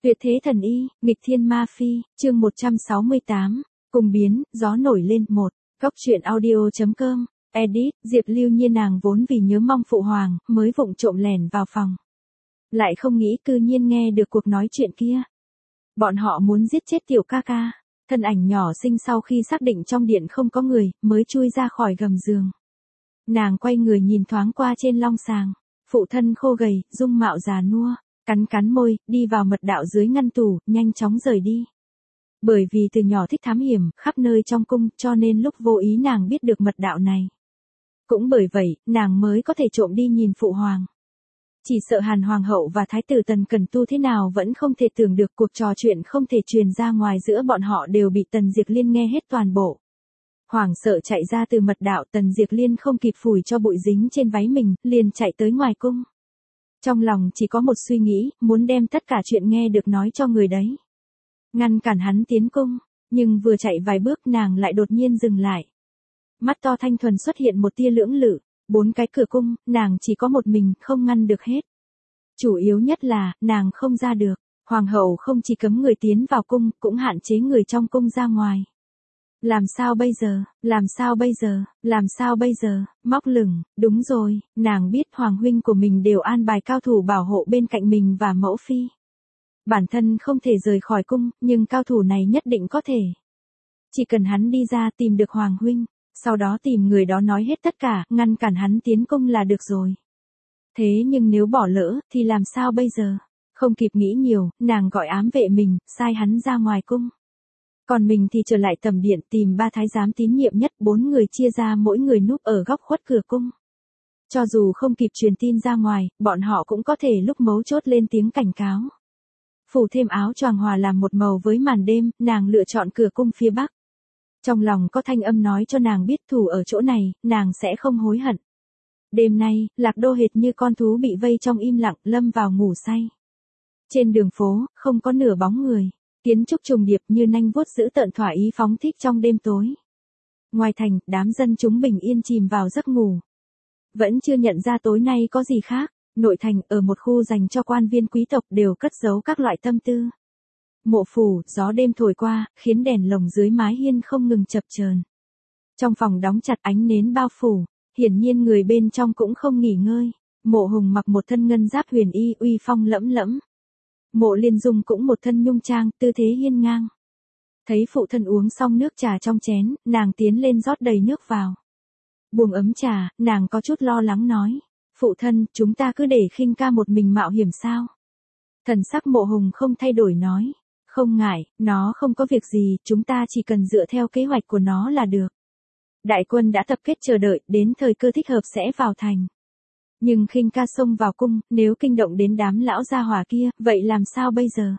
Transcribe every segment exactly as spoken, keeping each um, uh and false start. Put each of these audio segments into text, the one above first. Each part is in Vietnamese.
Tuyệt thế thần y, nghịch thiên ma phi, chương một trăm sáu mươi tám, cùng biến, gió nổi lên một, góc truyện audio.com, edit, Diệp Lưu Nhiên nàng vốn vì nhớ mong phụ hoàng, mới vụng trộm lẻn vào phòng. Lại không nghĩ cư nhiên nghe được cuộc nói chuyện kia. Bọn họ muốn giết chết tiểu ca ca, thân ảnh nhỏ xinh sau khi xác định trong điện không có người, mới chui ra khỏi gầm giường. Nàng quay người nhìn thoáng qua trên long sàng, phụ thân khô gầy, dung mạo già nua. Cắn cắn môi, đi vào mật đạo dưới ngăn tủ, nhanh chóng rời đi. Bởi vì từ nhỏ thích thám hiểm, khắp nơi trong cung, cho nên lúc vô ý nàng biết được mật đạo này. Cũng bởi vậy, nàng mới có thể trộm đi nhìn phụ hoàng. Chỉ sợ Hàn Hoàng hậu và Thái tử Tần Cẩn Tu thế nào vẫn không thể tưởng được cuộc trò chuyện không thể truyền ra ngoài giữa bọn họ đều bị Tần Diệp Liên nghe hết toàn bộ. Hoàng sợ chạy ra từ mật đạo, Tần Diệp Liên không kịp phủi cho bụi dính trên váy mình, liền chạy tới ngoài cung. Trong lòng chỉ có một suy nghĩ, muốn đem tất cả chuyện nghe được nói cho người đấy. Ngăn cản hắn tiến cung, nhưng vừa chạy vài bước nàng lại đột nhiên dừng lại. Mắt to thanh thuần xuất hiện một tia lưỡng lự, bốn cái cửa cung, nàng chỉ có một mình, không ngăn được hết. Chủ yếu nhất là, nàng không ra được, hoàng hậu không chỉ cấm người tiến vào cung, cũng hạn chế người trong cung ra ngoài. Làm sao bây giờ, làm sao bây giờ, làm sao bây giờ, móc lửng, đúng rồi, nàng biết hoàng huynh của mình đều an bài cao thủ bảo hộ bên cạnh mình và mẫu phi. Bản thân không thể rời khỏi cung, nhưng cao thủ này nhất định có thể. Chỉ cần hắn đi ra tìm được hoàng huynh, sau đó tìm người đó nói hết tất cả, ngăn cản hắn tiến cung là được rồi. Thế nhưng nếu bỏ lỡ, thì làm sao bây giờ? Không kịp nghĩ nhiều, nàng gọi ám vệ mình, sai hắn ra ngoài cung. Còn mình thì trở lại tầm điện tìm ba thái giám tín nhiệm nhất, bốn người chia ra mỗi người núp ở góc khuất cửa cung. Cho dù không kịp truyền tin ra ngoài, bọn họ cũng có thể lúc mấu chốt lên tiếng cảnh cáo. Phủ thêm áo choàng hòa làm một màu với màn đêm, nàng lựa chọn cửa cung phía bắc. Trong lòng có thanh âm nói cho nàng biết thủ ở chỗ này, nàng sẽ không hối hận. Đêm nay, Lạc Đô hệt như con thú bị vây trong im lặng, lâm vào ngủ say. Trên đường phố, không có nửa bóng người. Kiến trúc trùng điệp như nanh vuốt giữ tợn thỏa ý phóng thích trong đêm tối. Ngoài thành, đám dân chúng bình yên chìm vào giấc ngủ. Vẫn chưa nhận ra tối nay có gì khác, nội thành ở một khu dành cho quan viên quý tộc đều cất giấu các loại tâm tư. Mộ phủ, gió đêm thổi qua, khiến đèn lồng dưới mái hiên không ngừng chập chờn. Trong phòng đóng chặt ánh nến bao phủ, hiển nhiên người bên trong cũng không nghỉ ngơi. Mộ Hùng mặc một thân ngân giáp huyền y uy phong lẫm lẫm. Mộ Liên Dung cũng một thân nhung trang, tư thế hiên ngang. Thấy phụ thân uống xong nước trà trong chén, nàng tiến lên rót đầy nước vào. Buông ấm trà, nàng có chút lo lắng nói. Phụ thân, chúng ta cứ để Khinh ca một mình mạo hiểm sao? Thần sắc Mộ Hùng không thay đổi nói. Không ngại, nó không có việc gì, chúng ta chỉ cần dựa theo kế hoạch của nó là được. Đại quân đã tập kết chờ đợi, đến thời cơ thích hợp sẽ vào thành. Nhưng Khinh ca xông vào cung, nếu kinh động đến đám lão gia hỏa kia, vậy làm sao bây giờ?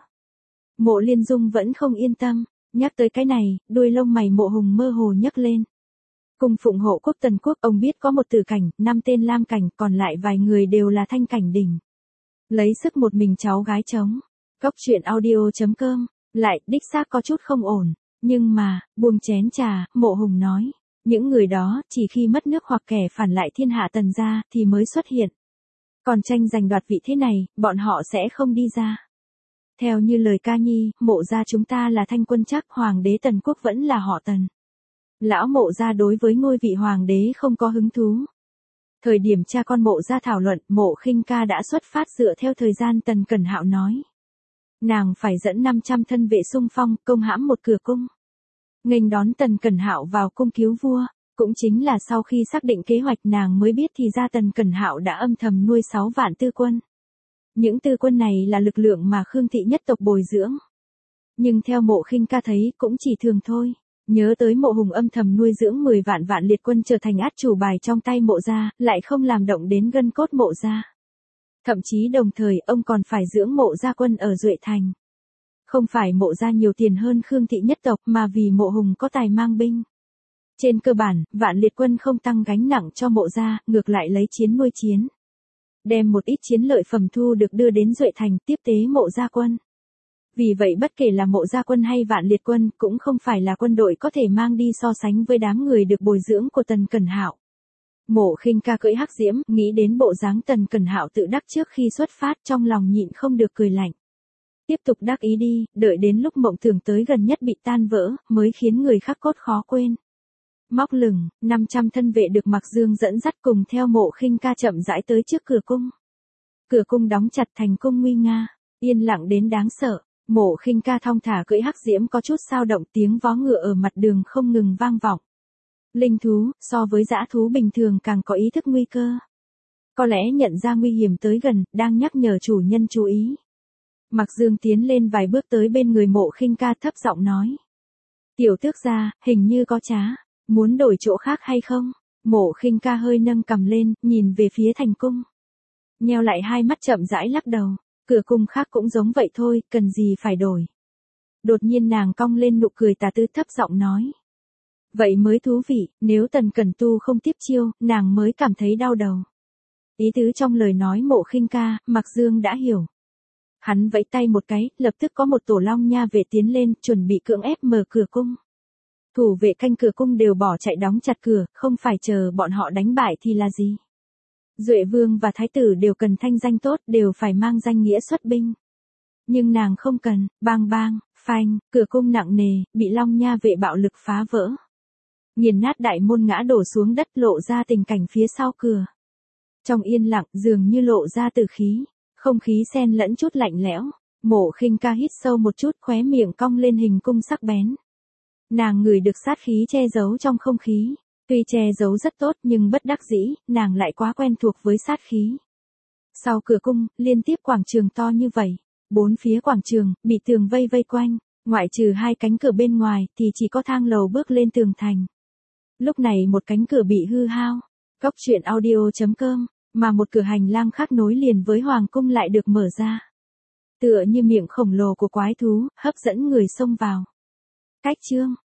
Mộ Liên Dung vẫn không yên tâm, nhắc tới cái này, đuôi lông mày Mộ Hùng mơ hồ nhấc lên. Cung phụng hộ quốc Tần Quốc, ông biết có một tử cảnh, năm tên lam cảnh, còn lại vài người đều là thanh cảnh đỉnh. Lấy sức một mình cháu gái chống. Góc truyện audio.com, lại, đích xác có chút không ổn, nhưng mà, buông chén trà, Mộ Hùng nói. Những người đó, chỉ khi mất nước hoặc kẻ phản lại thiên hạ Tần gia, thì mới xuất hiện. Còn tranh giành đoạt vị thế này, bọn họ sẽ không đi ra. Theo như lời ca nhi, Mộ gia chúng ta là thanh quân chắc, hoàng đế Tần Quốc vẫn là họ Tần. Lão Mộ gia đối với ngôi vị hoàng đế không có hứng thú. Thời điểm cha con Mộ gia thảo luận, Mộ Khinh ca đã xuất phát dựa theo thời gian Tần Cẩn Hạo nói. Nàng phải dẫn năm trăm thân vệ xung phong, công hãm một cửa cung. Nghênh đón Tần Cẩn Hạo vào cung cứu vua, cũng chính là sau khi xác định kế hoạch nàng mới biết thì ra Tần Cẩn Hạo đã âm thầm nuôi sáu vạn tư quân. Những tư quân này là lực lượng mà Khương thị nhất tộc bồi dưỡng. Nhưng theo Mộ Khinh ca thấy cũng chỉ thường thôi, nhớ tới Mộ Hùng âm thầm nuôi dưỡng mười vạn vạn liệt quân trở thành át chủ bài trong tay Mộ gia, lại không làm động đến gân cốt Mộ gia. Thậm chí đồng thời ông còn phải dưỡng Mộ gia quân ở Duệ Thành. Không phải Mộ gia nhiều tiền hơn Khương thị nhất tộc mà vì Mộ Hùng có tài mang binh. Trên cơ bản, vạn liệt quân không tăng gánh nặng cho Mộ gia, ngược lại lấy chiến nuôi chiến. Đem một ít chiến lợi phẩm thu được đưa đến Duệ Thành tiếp tế Mộ gia quân. Vì vậy bất kể là Mộ gia quân hay vạn liệt quân cũng không phải là quân đội có thể mang đi so sánh với đám người được bồi dưỡng của Tần Cẩn Hạo. Mộ Khinh ca cưỡi hắc diễm, nghĩ đến bộ dáng Tần Cẩn Hạo tự đắc trước khi xuất phát trong lòng nhịn không được cười lạnh. Tiếp tục đắc ý đi, đợi đến lúc mộng tưởng tới gần nhất bị tan vỡ, mới khiến người khắc cốt khó quên. Móc lửng, năm trăm thân vệ được Mạc Dương dẫn dắt cùng theo Mộ Khinh Ca chậm rãi tới trước cửa cung. Cửa cung đóng chặt, thành cung nguy nga, yên lặng đến đáng sợ. Mộ Khinh Ca thong thả cưỡi hắc diễm có chút sao động, tiếng vó ngựa ở mặt đường không ngừng vang vọng. Linh thú, so với dã thú bình thường càng có ý thức nguy cơ. Có lẽ nhận ra nguy hiểm tới gần, đang nhắc nhở chủ nhân chú ý. Mạc Dương tiến lên vài bước tới bên người Mộ Khinh Ca thấp giọng nói. Tiểu tước gia, hình như có trá, muốn đổi chỗ khác hay không? Mộ Khinh Ca hơi nâng cằm lên, nhìn về phía thành cung. Nheo lại hai mắt chậm rãi lắc đầu, cửa cung khác cũng giống vậy thôi, cần gì phải đổi. Đột nhiên nàng cong lên nụ cười tà tư thấp giọng nói. Vậy mới thú vị, nếu Tần Cẩn Tu không tiếp chiêu, nàng mới cảm thấy đau đầu. Ý tứ trong lời nói Mộ Khinh Ca, Mạc Dương đã hiểu. Hắn vẫy tay một cái, lập tức có một tổ long nha vệ tiến lên, chuẩn bị cưỡng ép mở cửa cung. Thủ vệ canh cửa cung đều bỏ chạy đóng chặt cửa, không phải chờ bọn họ đánh bại thì là gì. Duệ vương và thái tử đều cần thanh danh tốt, đều phải mang danh nghĩa xuất binh. Nhưng nàng không cần, bang bang, phanh, cửa cung nặng nề, bị long nha vệ bạo lực phá vỡ. Nghiền nát đại môn ngã đổ xuống đất, lộ ra tình cảnh phía sau cửa. Trong yên lặng dường như lộ ra tử khí, không khí xen lẫn chút lạnh lẽo. Mộ Khinh Ca hít sâu một chút, khóe miệng cong lên hình cung sắc bén. Nàng ngửi được sát khí che giấu trong không khí. Tuy che giấu rất tốt nhưng bất đắc dĩ, nàng lại quá quen thuộc với sát khí. Sau cửa cung, liên tiếp quảng trường to như vậy. Bốn phía quảng trường, bị tường vây vây quanh. Ngoại trừ hai cánh cửa bên ngoài, thì chỉ có thang lầu bước lên tường thành. Lúc này một cánh cửa bị hư hao. Cốc truyện audio chấm com, mà một cửa hành lang khác nối liền với hoàng cung lại được mở ra. Tựa như miệng khổng lồ của quái thú, hấp dẫn người xông vào. Cách chương